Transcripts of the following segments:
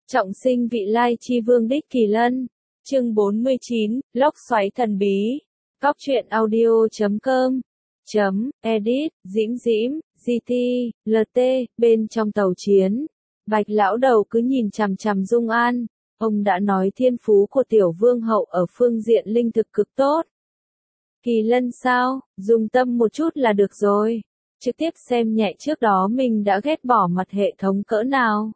Trọng sinh vị lai chi vương đích Kỳ Lân. Chương 49, Lốc xoáy thần bí. Góc truyện audio.com. Edit, Dĩm Dĩm, GT, LT, bên trong tàu chiến. Bạch lão đầu cứ nhìn chằm chằm Dung An. Ông đã nói thiên phú của tiểu vương hậu ở phương diện linh thực cực tốt. Kỳ Lân sao, dùng tâm một chút là được rồi. Trực tiếp xem nhẹ trước đó mình đã ghét bỏ mặt hệ thống cỡ nào.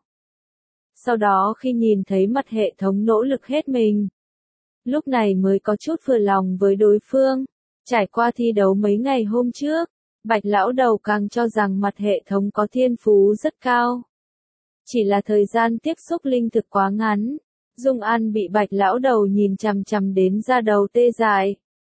Sau đó khi nhìn thấy mặt hệ thống nỗ lực hết mình, lúc này mới có chút vừa lòng với đối phương. Trải qua thi đấu mấy ngày hôm trước, Bạch lão đầu càng cho rằng mặt hệ thống có thiên phú rất cao. Chỉ là thời gian tiếp xúc linh thực quá ngắn, Dung An bị Bạch lão đầu nhìn chằm chằm đến da đầu tê dại.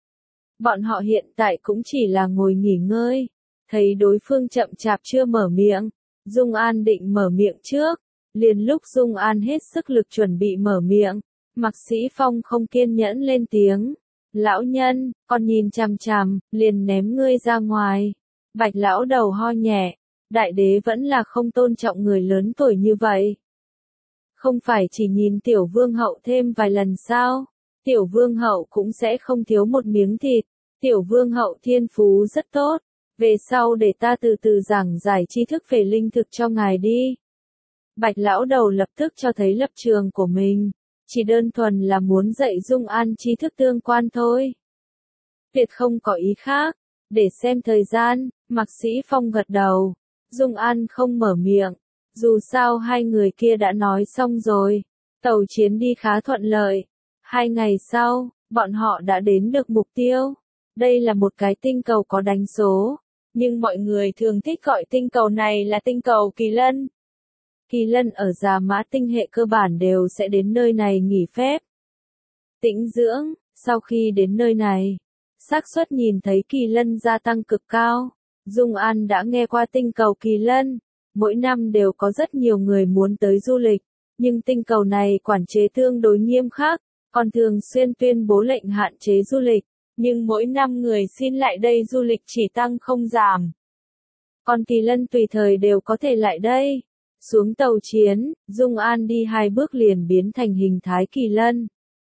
Bọn họ hiện tại cũng chỉ là ngồi nghỉ ngơi, thấy đối phương chậm chạp chưa mở miệng, Dung An định mở miệng trước. Liền lúc Dung An hết sức lực chuẩn bị mở miệng, Mạc Sĩ Phong không kiên nhẫn lên tiếng. Lão nhân, con nhìn chằm chằm, liền ném ngươi ra ngoài. Bạch lão đầu ho nhẹ, đại đế vẫn là không tôn trọng người lớn tuổi như vậy. Không phải chỉ nhìn tiểu vương hậu thêm vài lần sao, tiểu vương hậu cũng sẽ không thiếu một miếng thịt. Tiểu vương hậu thiên phú rất tốt, về sau để ta từ từ giảng giải tri thức về linh thực cho ngài đi. Bạch lão đầu lập tức cho thấy lập trường của mình, chỉ đơn thuần là muốn dạy Dung An tri thức tương quan thôi. Tuyệt không có ý khác, để xem thời gian, Mạc Sĩ Phong gật đầu, Dung An không mở miệng, dù sao hai người kia đã nói xong rồi, tàu chiến đi khá thuận lợi. 2 ngày sau, bọn họ đã đến được mục tiêu, đây là một cái tinh cầu có đánh số, nhưng mọi người thường thích gọi tinh cầu này là tinh cầu Kỳ Lân. Kỳ Lân ở Già Mã tinh hệ cơ bản đều sẽ đến nơi này nghỉ phép, tĩnh dưỡng. Sau khi đến nơi này, xác suất nhìn thấy Kỳ Lân gia tăng cực cao. Dung An đã nghe qua tinh cầu Kỳ Lân, mỗi năm đều có rất nhiều người muốn tới du lịch, nhưng tinh cầu này quản chế tương đối nghiêm khắc, còn thường xuyên tuyên bố lệnh hạn chế du lịch, nhưng mỗi năm người xin lại đây du lịch chỉ tăng không giảm. Còn Kỳ Lân tùy thời đều có thể lại đây. Xuống tàu chiến, Dung An đi 2 bước liền biến thành hình thái Kỳ Lân.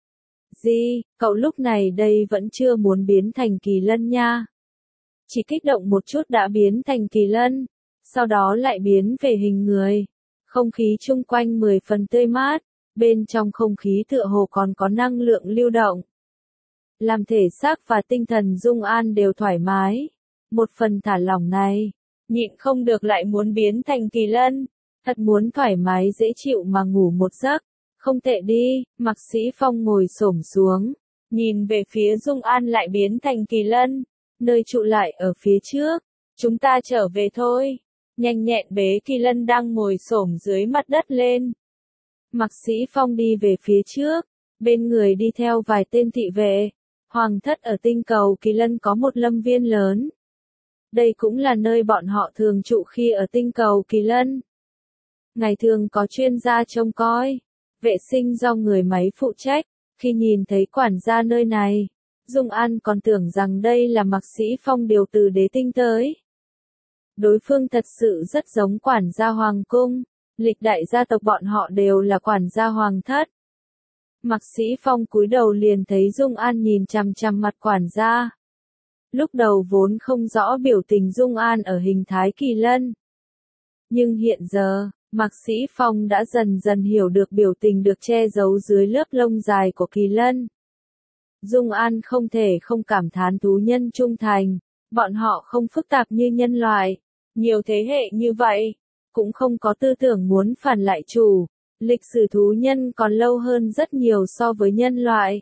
Gì, cậu lúc này đây vẫn chưa muốn biến thành Kỳ Lân nha. Chỉ kích động một chút đã biến thành Kỳ Lân, sau đó lại biến về hình người. Không khí chung quanh 10 phần tươi mát, bên trong không khí tựa hồ còn có năng lượng lưu động. Làm thể xác và tinh thần Dung An đều thoải mái. Một phần thả lỏng này, nhịn không được lại muốn biến thành Kỳ Lân. Thật muốn thoải mái dễ chịu mà ngủ một giấc, không tệ đi. Mạc Sĩ Phong ngồi xổm xuống, nhìn về phía Dung An lại biến thành Kỳ Lân, nơi trụ lại ở phía trước, chúng ta trở về thôi. Nhanh nhẹn bế Kỳ Lân đang ngồi xổm dưới mặt đất lên. Mạc Sĩ Phong đi về phía trước, bên người đi theo vài tên thị vệ. Hoàng thất ở tinh cầu Kỳ Lân có một lâm viên lớn. Đây cũng là nơi bọn họ thường trụ khi ở tinh cầu Kỳ Lân. Ngày thường có chuyên gia trông coi, vệ sinh do người máy phụ trách. Khi nhìn thấy quản gia nơi này, Dung An còn tưởng rằng đây là Mạc Sĩ Phong điều từ đế tinh tới. Đối phương thật sự rất giống quản gia hoàng cung, lịch đại gia tộc bọn họ đều là quản gia hoàng thất. Mạc Sĩ Phong cúi đầu liền thấy Dung An nhìn chằm chằm mặt quản gia. Lúc đầu vốn không rõ biểu tình Dung An ở hình thái Kỳ Lân. Nhưng hiện giờ, Mạc Sĩ Phong đã dần dần hiểu được biểu tình được che giấu dưới lớp lông dài của Kỳ Lân. Dung An không thể không cảm thán thú nhân trung thành, bọn họ không phức tạp như nhân loại, nhiều thế hệ như vậy, cũng không có tư tưởng muốn phản lại chủ, lịch sử thú nhân còn lâu hơn rất nhiều so với nhân loại.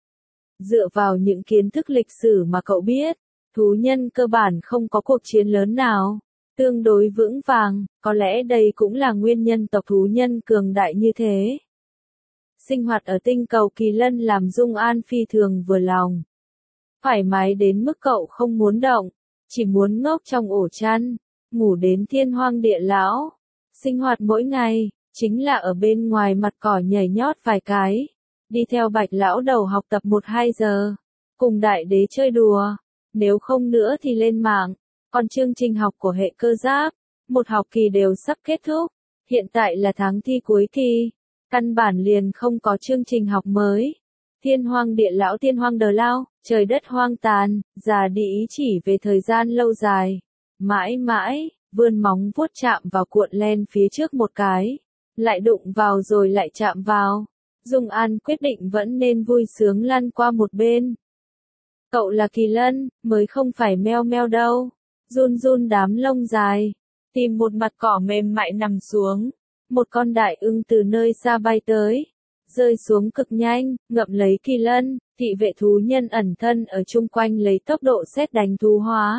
Dựa vào những kiến thức lịch sử mà cậu biết, thú nhân cơ bản không có cuộc chiến lớn nào tương đối vững vàng, có lẽ đây cũng là nguyên nhân tộc thú nhân cường đại như thế. Sinh hoạt ở tinh cầu Kỳ Lân làm Dung An phi thường vừa lòng. Thoải mái đến mức cậu không muốn động, chỉ muốn ngốc trong ổ chăn, ngủ đến thiên hoang địa lão. Sinh hoạt mỗi ngày, chính là ở bên ngoài mặt cỏ nhảy nhót vài cái, đi theo Bạch lão đầu học tập 1-2 giờ, cùng đại đế chơi đùa, nếu không nữa thì lên mạng. Còn chương trình học của hệ cơ giáp, một học kỳ đều sắp kết thúc, hiện tại là tháng thi cuối kỳ, Căn bản liền không có chương trình học mới. Thiên hoang địa lão thiên hoang đờ lao, trời đất hoang tàn, già đi ý chỉ về thời gian lâu dài. Mãi mãi, vươn móng vuốt chạm vào cuộn len phía trước một cái. Lại đụng vào rồi lại chạm vào. Dung An quyết định vẫn nên vui sướng lăn qua một bên. Cậu là kỳ lân, mới không phải meo meo đâu. Run run đám lông dài. Tìm một mặt cỏ mềm mại nằm xuống. Một con đại ưng từ nơi xa bay tới. Rơi xuống cực nhanh, ngậm lấy kỳ lân, thị vệ thú nhân ẩn thân ở chung quanh lấy tốc độ sét đánh thú hóa.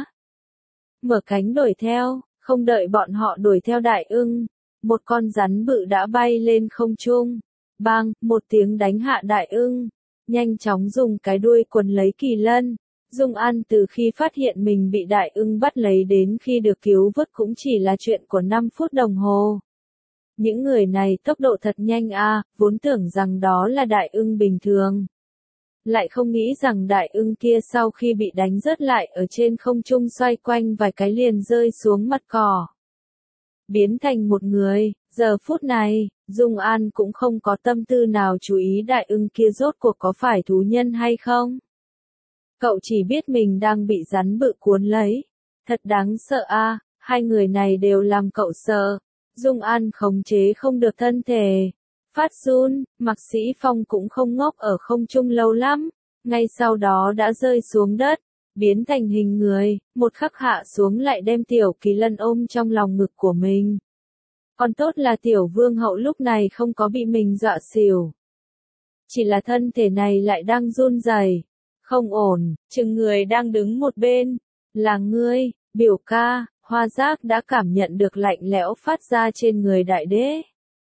Mở cánh đuổi theo, không đợi bọn họ đuổi theo đại ưng. Một con rắn bự đã bay lên không trung. Bang, một tiếng đánh hạ đại ưng. Nhanh chóng dùng cái đuôi quấn lấy kỳ lân. Dung An từ khi phát hiện mình bị đại ưng bắt lấy đến khi được cứu vớt cũng chỉ là chuyện của 5 phút đồng hồ. Những người này tốc độ thật nhanh a, vốn tưởng rằng đó là đại ưng bình thường. Lại không nghĩ rằng đại ưng kia sau khi bị đánh rớt lại ở trên không trung xoay quanh vài cái liền rơi xuống mặt cỏ. Biến thành một người, giờ phút này, Dung An cũng không có tâm tư nào chú ý đại ưng kia rốt cuộc có phải thú nhân hay không. Cậu chỉ biết mình đang bị rắn bự cuốn lấy. Thật đáng sợ a, hai người này đều làm cậu sợ. Dung An khống chế không được thân thể. Phát run, Mạc Sĩ Phong cũng không ngốc ở không trung lâu lắm. Ngay sau đó đã rơi xuống đất, biến thành hình người, một khắc hạ xuống lại đem tiểu kỳ lân ôm trong lòng ngực của mình. Còn tốt là tiểu vương hậu lúc này không có bị mình dọa xỉu. Chỉ là thân thể này lại đang run rẩy. Không ổn, chừng người đang đứng một bên. Là ngươi, biểu ca. Hoa Giác đã cảm nhận được lạnh lẽo phát ra trên người đại đế.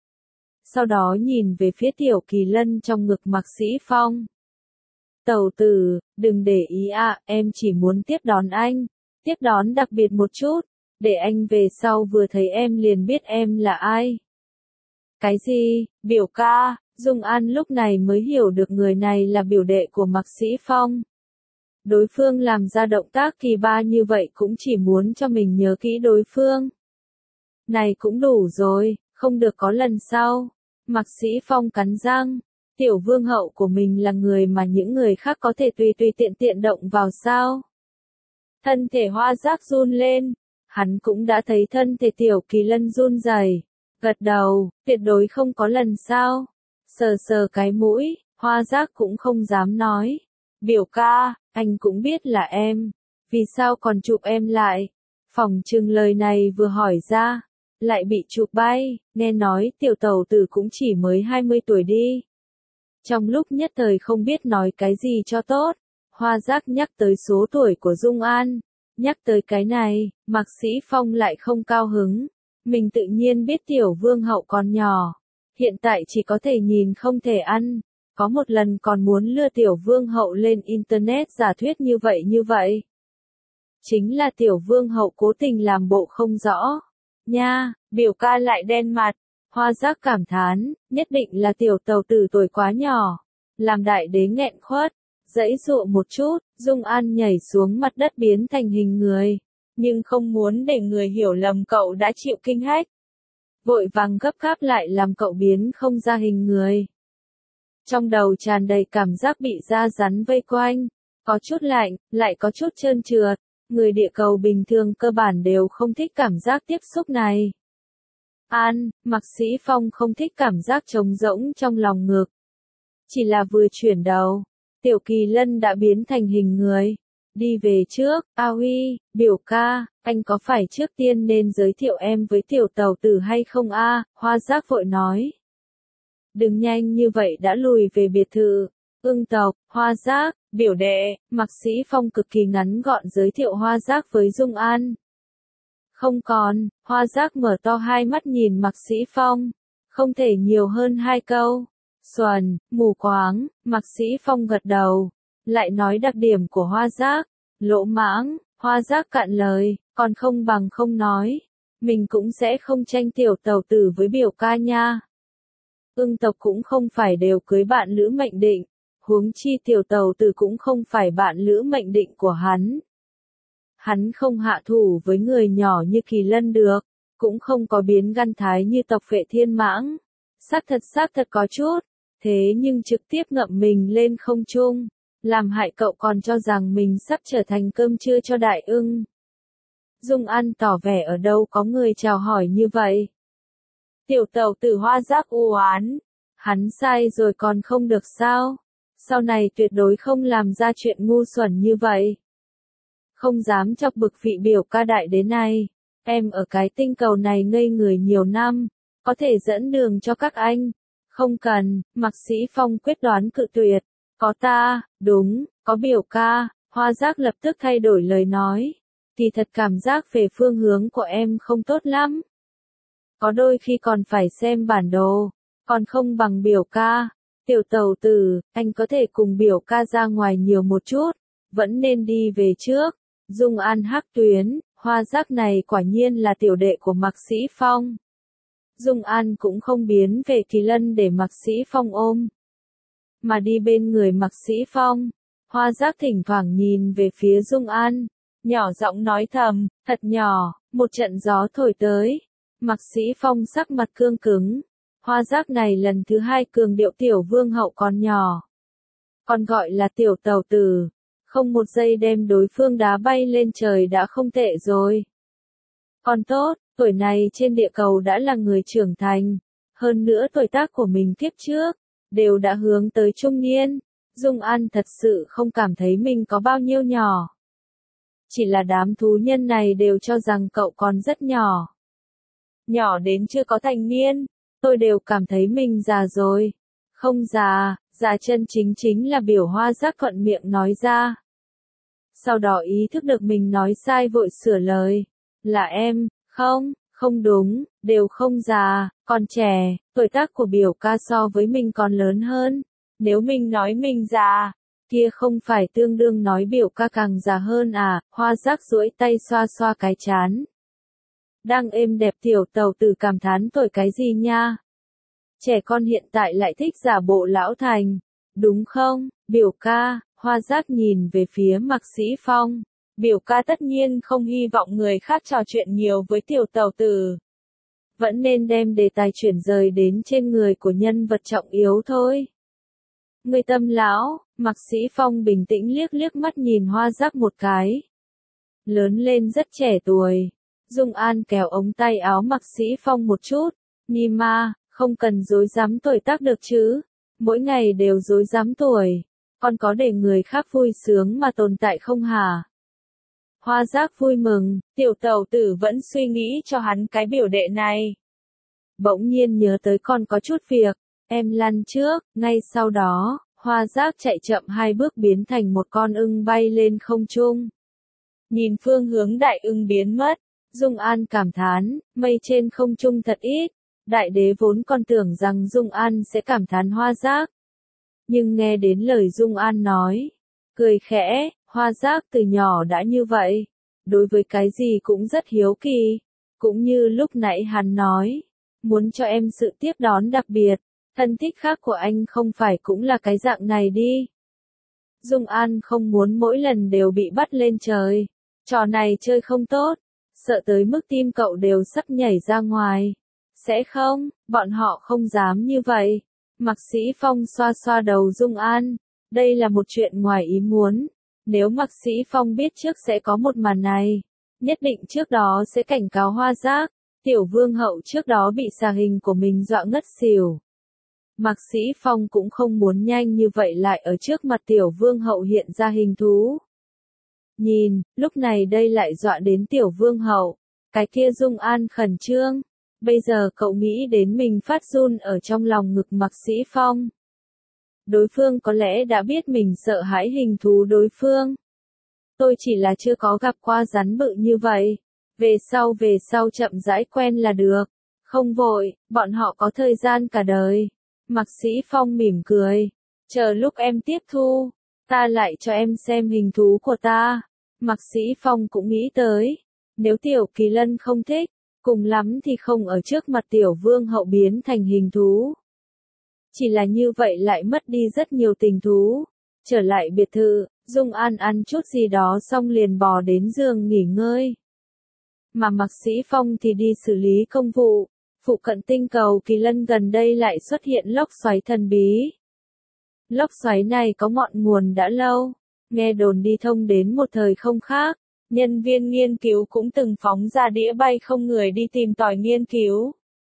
Sau đó nhìn về phía tiểu kỳ lân trong ngực Mạc Sĩ Phong. Tẩu tử, đừng để ý ạ, em chỉ muốn tiếp đón anh. Tiếp đón đặc biệt một chút, để anh về sau vừa thấy em liền biết em là ai. Cái gì, biểu ca? Dung An lúc này mới hiểu được người này là biểu đệ của Mạc Sĩ Phong. Đối phương làm ra động tác kỳ ba như vậy cũng chỉ muốn cho mình nhớ kỹ đối phương. Này cũng đủ rồi, không được có lần sau. Mạc Sĩ Phong cắn răng, tiểu vương hậu của mình là người mà những người khác có thể tùy tùy tiện tiện động vào sao. Thân thể Hoa Giác run lên, hắn cũng đã thấy thân thể tiểu kỳ lân run rẩy, gật đầu, tuyệt đối không có lần sau. Sờ sờ cái mũi, Hoa Giác cũng không dám nói. Biểu ca, anh cũng biết là em. Vì sao còn chụp em lại? Phỏng chừng lời này vừa hỏi ra, lại bị chụp bay, nghe nói tiểu tẩu tử cũng chỉ mới 20 tuổi đi. Trong lúc nhất thời không biết nói cái gì cho tốt, Hoa Giác nhắc tới số tuổi của Dung An. Nhắc tới cái này, Mạc Sĩ Phong lại không cao hứng. Mình tự nhiên biết tiểu vương hậu còn nhỏ. Hiện tại chỉ có thể nhìn không thể ăn. Có một lần còn muốn lừa tiểu vương hậu lên internet giả thuyết như vậy. Chính là tiểu vương hậu cố tình làm bộ không rõ. Nha, biểu ca lại đen mặt. Hoa Giác cảm thán, nhất định là tiểu tàu tử tuổi quá nhỏ. Làm đại đế nghẹn khuất. Dãy dụa một chút, Dung An nhảy xuống mặt đất biến thành hình người. Nhưng không muốn để người hiểu lầm cậu đã chịu kinh hách. Vội vàng gấp gáp lại làm cậu biến không ra hình người. Trong đầu tràn đầy cảm giác bị da rắn vây quanh. Có chút lạnh, lại có chút trơn trượt. Người địa cầu bình thường cơ bản đều không thích cảm giác tiếp xúc này. Mạc Sĩ Phong không thích cảm giác trống rỗng trong lòng ngực. Chỉ là vừa chuyển đầu, tiểu kỳ lân đã biến thành hình người. Đi về trước, Huy, biểu ca, anh có phải trước tiên nên giới thiệu em với tiểu tàu tử hay không a? Hoa Giác vội nói. Đừng nhanh như vậy đã lùi về biệt thự. Ưng tộc, Hoa Giác, biểu đệ, Mạc Sĩ Phong cực kỳ ngắn gọn giới thiệu Hoa Giác với Dung An. Không còn, Hoa Giác mở to hai mắt nhìn Mạc Sĩ Phong. Không thể nhiều hơn 2 câu. Xuẩn, mù quáng, Mạc Sĩ Phong gật đầu. Lại nói đặc điểm của Hoa Giác. Lỗ mãng, Hoa Giác cạn lời, còn không bằng không nói. Mình cũng sẽ không tranh tiểu tàu tử với biểu ca nha. Ưng tộc cũng không phải đều cưới bạn lữ mệnh định. Huống chi tiểu tàu tử cũng không phải bạn lữ mệnh định của hắn. Hắn không hạ thủ với người nhỏ như kỳ lân được. Cũng không có biến gan thái như tộc Phệ Thiên Mãng. Xác thật có chút, thế nhưng trực tiếp ngậm mình lên không trung, làm hại cậu còn cho rằng mình sắp trở thành cơm trưa cho đại ưng. Dung An tỏ vẻ ở đâu có người chào hỏi như vậy. Tiểu tẩu tử Hoa Giác u oán, hắn sai rồi còn không được sao? Sau này tuyệt đối không làm ra chuyện ngu xuẩn như vậy. Không dám chọc bực vị biểu ca đại đế này, em ở cái tinh cầu này ngây người nhiều năm, có thể dẫn đường cho các anh. Không cần, Mạc Sĩ Phong quyết đoán cự tuyệt. Có ta, đúng, có biểu ca. Hoa Giác lập tức thay đổi lời nói. Thì thật cảm giác về phương hướng của em không tốt lắm. Có đôi khi còn phải xem bản đồ, còn không bằng biểu ca. Tiểu tẩu tử, anh có thể cùng biểu ca ra ngoài nhiều một chút, vẫn nên đi về trước. Dung An hắc tuyến, Hoa Giác này quả nhiên là tiểu đệ của Mạc Sĩ Phong. Dung An cũng không biến về Kỳ Lân để Mạc Sĩ Phong ôm, mà đi bên người Mạc Sĩ Phong. Hoa Giác thỉnh thoảng nhìn về phía Dung An, nhỏ giọng nói thầm, thật nhỏ. Một trận gió thổi tới, Mạc Sĩ Phong sắc mặt cương cứng. Hoa Giác này lần thứ hai cường điệu tiểu vương hậu còn nhỏ, còn gọi là tiểu tẩu tử, không một giây đem đối phương đá bay lên trời đã không tệ rồi. Còn tốt, tuổi này trên địa cầu đã là người trưởng thành, hơn nữa tuổi tác của mình kiếp trước đều đã hướng tới trung niên. Dung An thật sự không cảm thấy mình có bao nhiêu nhỏ. Chỉ là đám thú nhân này đều cho rằng cậu còn rất nhỏ. Nhỏ đến chưa có thành niên, tôi đều cảm thấy mình già rồi. Không già, già chân chính chính là biểu Hoa Giác thuận miệng nói ra. Sau đó ý thức được mình nói sai vội sửa lời. Là em, không đúng, đều không già, còn trẻ, tuổi tác của biểu ca so với mình còn lớn hơn. Nếu mình nói mình già, kia không phải tương đương nói biểu ca càng già hơn à? Hoa Giác duỗi tay xoa xoa cái trán. Đang êm đẹp tiểu tẩu tử cảm thán tuổi cái gì nha? Trẻ con hiện tại lại thích giả bộ lão thành, đúng không, biểu ca? Hoa Giác nhìn về phía Mạc Sĩ Phong. Biểu ca tất nhiên không hy vọng người khác trò chuyện nhiều với tiểu tẩu tử. Vẫn nên đem đề tài chuyển rời đến trên người của nhân vật trọng yếu thôi. Người tâm lão, Mạc Sĩ Phong bình tĩnh liếc liếc mắt nhìn Hoa Giác một cái. Lớn lên rất trẻ tuổi. Dung An kéo ống tay áo Mạc Sĩ Phong một chút. Nhi ma, không cần dối dám tuổi tác được chứ. Mỗi ngày đều dối dám tuổi. Còn có để người khác vui sướng mà tồn tại không hả? Hoa Giác vui mừng, tiểu tẩu tử vẫn suy nghĩ cho hắn cái biểu đệ này. Bỗng nhiên nhớ tới còn có chút việc, em lăn trước. Ngay sau đó, Hoa Giác chạy chậm 2 bước biến thành một con ưng bay lên không trung. Nhìn phương hướng đại ưng biến mất, Dung An cảm thán, mây trên không trung thật ít. Đại đế vốn còn tưởng rằng Dung An sẽ cảm thán Hoa Giác. Nhưng nghe đến lời Dung An nói, cười khẽ. Hoa Giác từ nhỏ đã như vậy, đối với cái gì cũng rất hiếu kỳ, cũng như lúc nãy hắn nói, muốn cho em sự tiếp đón đặc biệt, thân thích khác của anh không phải cũng là cái dạng này đi. Dung An không muốn mỗi lần đều bị bắt lên trời, trò này chơi không tốt, sợ tới mức tim cậu đều sắp nhảy ra ngoài. Sẽ không, bọn họ không dám như vậy. Mạc Sĩ Phong xoa xoa đầu Dung An, đây là một chuyện ngoài ý muốn. Nếu Mạc Sĩ Phong biết trước sẽ có một màn này, nhất định trước đó sẽ cảnh cáo Hoa Giác. Tiểu vương hậu trước đó bị xà hình của mình dọa ngất xỉu. Mạc Sĩ Phong cũng không muốn nhanh như vậy lại ở trước mặt tiểu vương hậu hiện ra hình thú. Nhìn, lúc này đây lại dọa đến tiểu vương hậu. Cái kia Dung An khẩn trương. Bây giờ cậu nghĩ đến mình phát run ở trong lòng ngực Mạc Sĩ Phong. Đối phương có lẽ đã biết mình sợ hãi hình thú đối phương. Tôi chỉ là chưa có gặp qua rắn bự như vậy. Về sau chậm rãi quen là được. Không vội, bọn họ có thời gian cả đời. Mạc Sĩ Phong mỉm cười. Chờ lúc em tiếp thu, ta lại cho em xem hình thú của ta. Mạc Sĩ Phong cũng nghĩ tới. Nếu tiểu Kỳ Lân không thích, cùng lắm thì không ở trước mặt tiểu vương hậu biến thành hình thú. Chỉ là như vậy lại mất đi rất nhiều tình thú. Trở lại biệt thự, Dung An ăn chút gì đó xong liền bò đến giường nghỉ ngơi. Mà Mạc Sĩ Phong thì đi xử lý công vụ. Phụ cận tinh cầu Kỳ Lân gần đây lại xuất hiện lốc xoáy thần bí. Lốc xoáy này có ngọn nguồn đã lâu, nghe đồn đi thông đến một thời không khác. Nhân viên nghiên cứu cũng từng phóng ra đĩa bay không người đi tìm tòi nghiên cứu.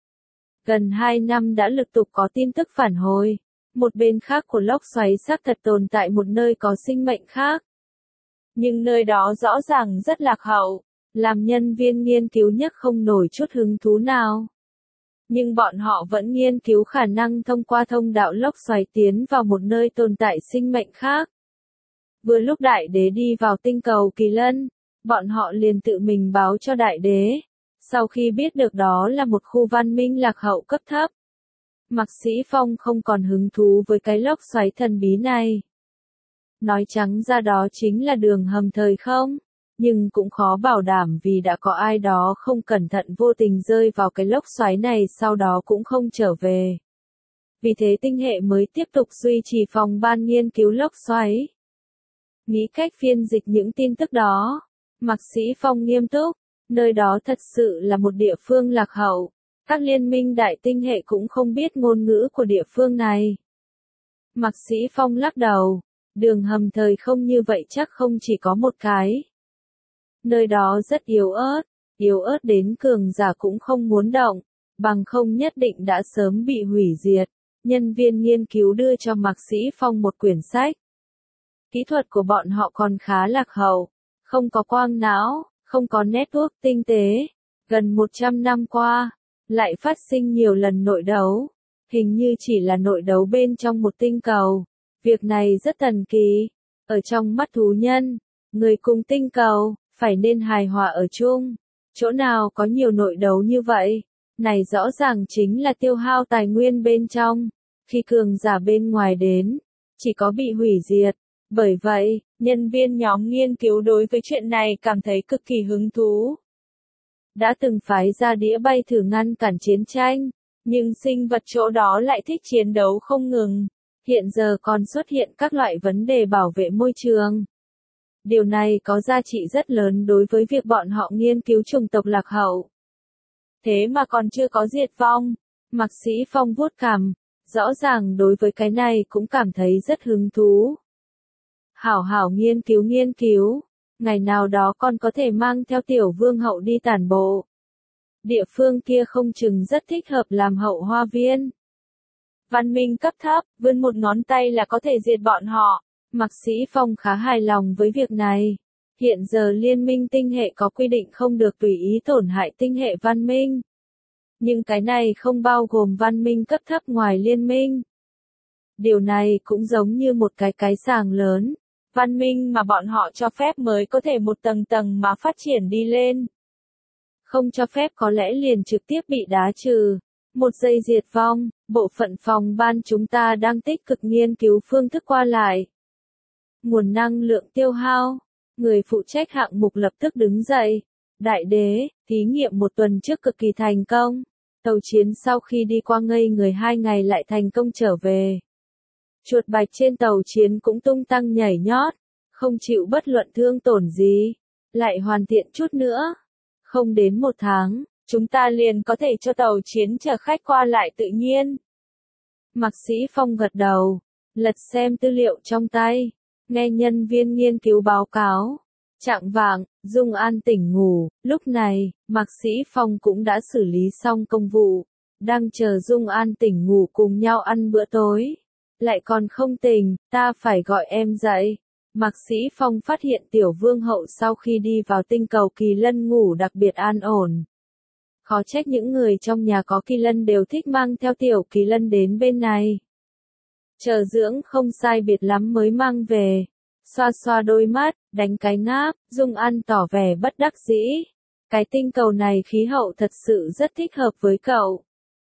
Gần 2 năm đã lục tục có tin tức phản hồi. Một bên khác của lốc xoáy xác thật tồn tại một nơi có sinh mệnh khác. Nhưng nơi đó rõ ràng rất lạc hậu, làm nhân viên nghiên cứu nhất không nổi chút hứng thú nào. Nhưng bọn họ vẫn nghiên cứu khả năng thông qua thông đạo lốc xoáy tiến vào một nơi tồn tại sinh mệnh khác. Vừa lúc đại đế đi vào tinh cầu Kỳ Lân, bọn họ liền tự mình báo cho đại đế. Sau khi biết được đó là một khu văn minh lạc hậu cấp thấp, Mạc Sĩ Phong không còn hứng thú với cái lốc xoáy thần bí này. Nói trắng ra đó chính là đường hầm thời không, nhưng cũng khó bảo đảm vì đã có ai đó không cẩn thận vô tình rơi vào cái lốc xoáy này sau đó cũng không trở về. Vì thế tinh hệ mới tiếp tục duy trì phòng ban nghiên cứu lốc xoáy. Nghĩ cách phiên dịch những tin tức đó, Mạc Sĩ Phong nghiêm túc, nơi đó thật sự là một địa phương lạc hậu. Các liên minh đại tinh hệ cũng không biết ngôn ngữ của địa phương này. Mạc Sĩ Phong lắc đầu, đường hầm thời không như vậy chắc không chỉ có một cái. Nơi đó rất yếu ớt đến cường giả cũng không muốn động, bằng không nhất định đã sớm bị hủy diệt. Nhân viên nghiên cứu đưa cho Mạc Sĩ Phong một quyển sách. Kỹ thuật của bọn họ còn khá lạc hậu, không có quang não, không có network tinh tế. Gần 100 năm qua, lại phát sinh nhiều lần nội đấu, hình như chỉ là nội đấu bên trong một tinh cầu. Việc này rất thần kỳ, ở trong mắt thú nhân, người cùng tinh cầu, phải nên hài hòa ở chung. Chỗ nào có nhiều nội đấu như vậy? Này rõ ràng chính là tiêu hao tài nguyên bên trong. Khi cường giả bên ngoài đến, chỉ có bị hủy diệt. Bởi vậy, nhân viên nhóm nghiên cứu đối với chuyện này cảm thấy cực kỳ hứng thú. Đã từng phái ra đĩa bay thử ngăn cản chiến tranh, nhưng sinh vật chỗ đó lại thích chiến đấu không ngừng. Hiện giờ còn xuất hiện các loại vấn đề bảo vệ môi trường. Điều này có giá trị rất lớn đối với việc bọn họ nghiên cứu chủng tộc lạc hậu. Thế mà còn chưa có diệt vong. Mạc Sĩ Phong vuốt cằm, rõ ràng đối với cái này cũng cảm thấy rất hứng thú. Hảo hảo nghiên cứu, ngày nào đó con có thể mang theo tiểu vương hậu đi tản bộ. Địa phương kia không chừng rất thích hợp làm hậu hoa viên. Văn minh cấp thấp, vươn một ngón tay là có thể diệt bọn họ. Mạc Sĩ Phong khá hài lòng với việc này. Hiện giờ liên minh tinh hệ có quy định không được tùy ý tổn hại tinh hệ văn minh. Nhưng cái này không bao gồm văn minh cấp thấp ngoài liên minh. Điều này cũng giống như một cái sàng lớn. Văn minh mà bọn họ cho phép mới có thể một tầng tầng mà phát triển đi lên. Không cho phép có lẽ liền trực tiếp bị đá trừ. Một giây diệt vong, bộ phận phòng ban chúng ta đang tích cực nghiên cứu phương thức qua lại. Nguồn năng lượng tiêu hao. Người phụ trách hạng mục lập tức đứng dậy. Đại đế, thí nghiệm một tuần trước cực kỳ thành công. Tàu chiến sau khi đi qua ngây người 2 ngày lại thành công trở về. Chuột bạch trên tàu chiến cũng tung tăng nhảy nhót, không chịu bất luận thương tổn gì. Lại hoàn thiện chút nữa. Không đến 1 tháng, chúng ta liền có thể cho tàu chiến chở khách qua lại tự nhiên. Mạc Sĩ Phong gật đầu, lật xem tư liệu trong tay, nghe nhân viên nghiên cứu báo cáo. Chạng vạng, Dung An tỉnh ngủ, lúc này, Mạc Sĩ Phong cũng đã xử lý xong công vụ, đang chờ Dung An tỉnh ngủ cùng nhau ăn bữa tối. Lại còn không tỉnh, ta phải gọi em dậy. Mạc Sĩ Phong phát hiện tiểu vương hậu sau khi đi vào tinh cầu Kỳ Lân ngủ đặc biệt an ổn. Khó trách những người trong nhà có Kỳ Lân đều thích mang theo tiểu Kỳ Lân đến bên này. Chờ dưỡng không sai biệt lắm mới mang về. Xoa xoa đôi mắt, đánh cái ngáp, Dung An tỏ vẻ bất đắc dĩ. Cái tinh cầu này khí hậu thật sự rất thích hợp với cậu.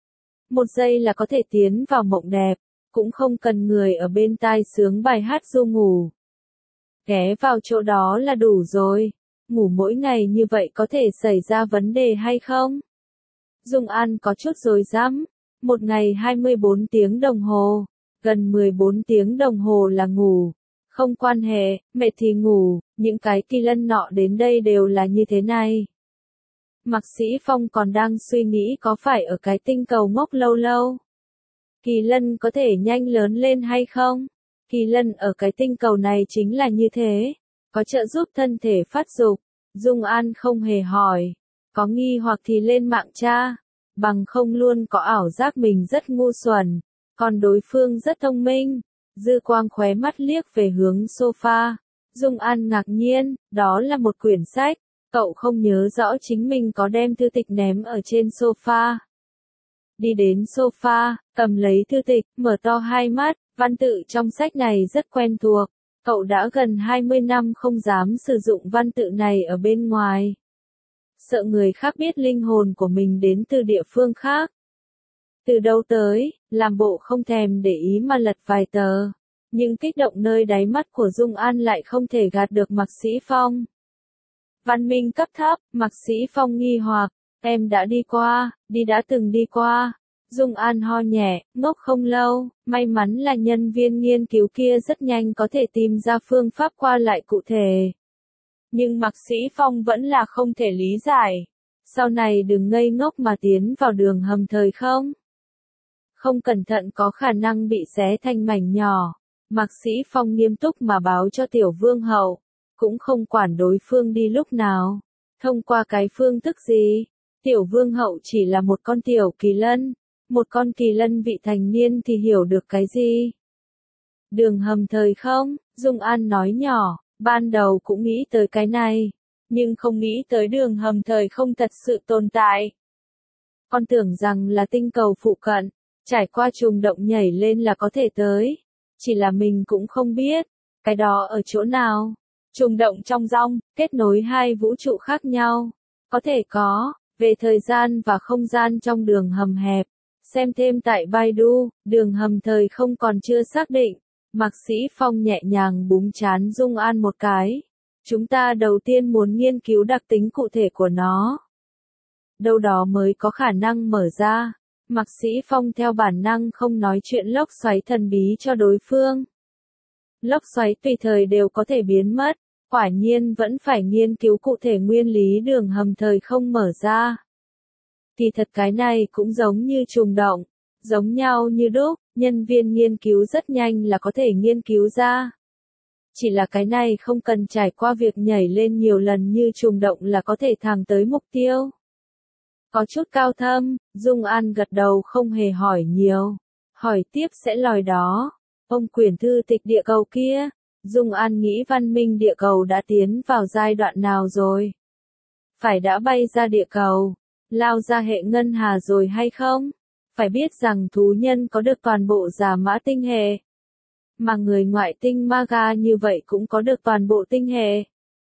1 giây là có thể tiến vào mộng đẹp, cũng không cần người ở bên tai sướng bài hát ru ngủ. Ghé vào chỗ đó là đủ rồi. Ngủ mỗi ngày như vậy có thể xảy ra vấn đề hay không? Dung An có chút rối rắm. 1 ngày 24 tiếng đồng hồ, gần 14 tiếng đồng hồ là ngủ. Không quan hệ, mệt thì ngủ, những cái Kỳ Lân nọ đến đây đều là như thế này. Mạc Sĩ Phong còn đang suy nghĩ có phải ở cái tinh cầu ngốc lâu lâu. Kỳ lân có thể nhanh lớn lên hay không? Kỳ lân ở cái tinh cầu này chính là như thế. Có trợ giúp thân thể phát dục. Dung An không hề hỏi. Có nghi hoặc thì lên mạng tra. Bằng không luôn có ảo giác mình rất ngu xuẩn. Còn đối phương rất thông minh. Dư quang khóe mắt liếc về hướng sofa. Dung An ngạc nhiên, đó là một quyển sách. Cậu không nhớ rõ chính mình có đem thư tịch ném ở trên sofa. Đi đến sofa, cầm lấy thư tịch, mở to hai mắt, văn tự trong sách này rất quen thuộc. Cậu đã gần 20 năm không dám sử dụng văn tự này ở bên ngoài. Sợ người khác biết linh hồn của mình đến từ địa phương khác. Từ đâu tới, làm bộ không thèm để ý mà lật vài tờ. Nhưng kích động nơi đáy mắt của Dung An lại không thể gạt được Mạc Sĩ Phong. Văn minh cấp thấp, Mạc Sĩ Phong nghi hoặc, em đã đi qua, đã từng đi qua. Dung An ho nhẹ, ngốc không lâu, may mắn là nhân viên nghiên cứu kia rất nhanh có thể tìm ra phương pháp qua lại cụ thể. Nhưng Mạc Sĩ Phong vẫn là không thể lý giải. Sau này đừng ngây ngốc mà tiến vào đường hầm thời không. Không cẩn thận có khả năng bị xé thành mảnh nhỏ. Mạc Sĩ Phong nghiêm túc mà báo cho Tiểu Vương hậu. Cũng không quản đối phương đi lúc nào. Thông qua cái phương thức gì. Tiểu Vương hậu chỉ là một con tiểu kỳ lân. Một con kỳ lân vị thành niên thì hiểu được cái gì? Đường hầm thời không, Dung An nói nhỏ, ban đầu cũng nghĩ tới cái này, nhưng không nghĩ tới đường hầm thời không thật sự tồn tại. Con tưởng rằng là tinh cầu phụ cận, trải qua trùng động nhảy lên là có thể tới. Chỉ là mình cũng không biết, cái đó ở chỗ nào. Trùng động trong giông, kết nối hai vũ trụ khác nhau. Có thể có, về thời gian và không gian trong đường hầm hẹp. Xem thêm tại Baidu, đường hầm thời không còn chưa xác định. Mạc Sĩ Phong nhẹ nhàng búng trán Dung An một cái. Chúng ta đầu tiên muốn nghiên cứu đặc tính cụ thể của nó. Đâu đó mới có khả năng mở ra. Mạc Sĩ Phong theo bản năng không nói chuyện lốc xoáy thần bí cho đối phương. Lốc xoáy tùy thời đều có thể biến mất. Quả nhiên vẫn phải nghiên cứu cụ thể nguyên lý đường hầm thời không mở ra. Thì thật cái này cũng giống như trùng động, giống nhau như đúc, nhân viên nghiên cứu rất nhanh là có thể nghiên cứu ra. Chỉ là cái này không cần trải qua việc nhảy lên nhiều lần như trùng động là có thể thẳng tới mục tiêu. Có chút cao thâm, Dung An gật đầu không hề hỏi nhiều. Hỏi tiếp sẽ lòi đó. Ông quyển thư tịch địa cầu kia, Dung An nghĩ văn minh địa cầu đã tiến vào giai đoạn nào rồi? Phải đã bay ra địa cầu, lao ra hệ ngân hà rồi hay không? Phải biết rằng thú nhân có được toàn bộ giả mã tinh hệ. Mà người ngoại tinh Maga như vậy cũng có được toàn bộ tinh hệ.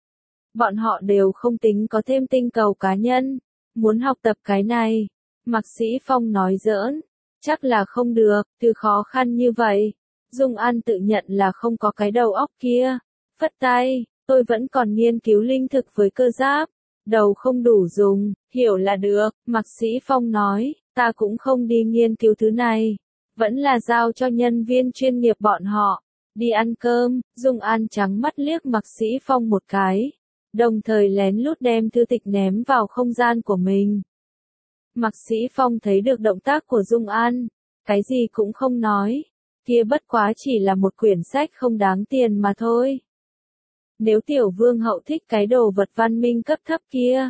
Bọn họ đều không tính có thêm tinh cầu cá nhân. Muốn học tập cái này. Mạc Sĩ Phong nói giỡn. Chắc là không được, từ khó khăn như vậy. Dung An tự nhận là không có cái đầu óc kia. Phất tay, tôi vẫn còn nghiên cứu linh thực với cơ giáp. Đầu không đủ dùng, hiểu là được, Mạc Sĩ Phong nói, ta cũng không đi nghiên cứu thứ này. Vẫn là giao cho nhân viên chuyên nghiệp bọn họ. Đi ăn cơm, Dung An trắng mắt liếc Mạc Sĩ Phong một cái. Đồng thời lén lút đem thư tịch ném vào không gian của mình. Mạc Sĩ Phong thấy được động tác của Dung An. Cái gì cũng không nói. Kia bất quá chỉ là một quyển sách không đáng tiền mà thôi. Nếu Tiểu Vương hậu thích cái đồ vật văn minh cấp thấp kia,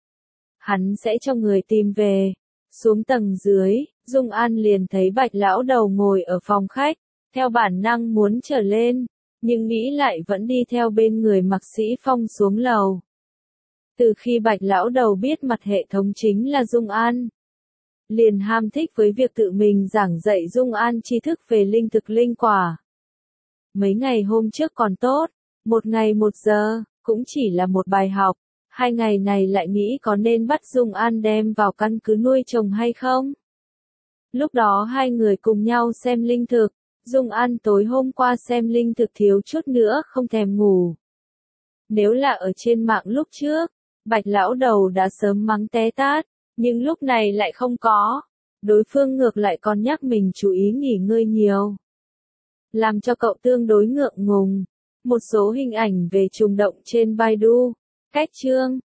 hắn sẽ cho người tìm về. Xuống tầng dưới, Dung An liền thấy Bạch lão đầu ngồi ở phòng khách, theo bản năng muốn trở lên, nhưng nghĩ lại vẫn đi theo bên người Mạc Sĩ Phong xuống lầu. Từ khi Bạch lão đầu biết mặt hệ thống chính là Dung An, liền ham thích với việc tự mình giảng dạy Dung An tri thức về linh thực linh quả. Mấy ngày hôm trước còn tốt, một ngày 1 giờ, cũng chỉ là một bài học. 2 ngày này lại nghĩ có nên bắt Dung An đem vào căn cứ nuôi trồng hay không? Lúc đó hai người cùng nhau xem linh thực. Dung An tối hôm qua xem linh thực thiếu chút nữa không thèm ngủ. Nếu là ở trên mạng lúc trước, Bạch lão đầu đã sớm mắng té tát, nhưng lúc này lại không có. Đối phương ngược lại còn nhắc mình chú ý nghỉ ngơi nhiều. Làm cho cậu tương đối ngượng ngùng. Một số hình ảnh về trùng động trên Baidu. Cách chương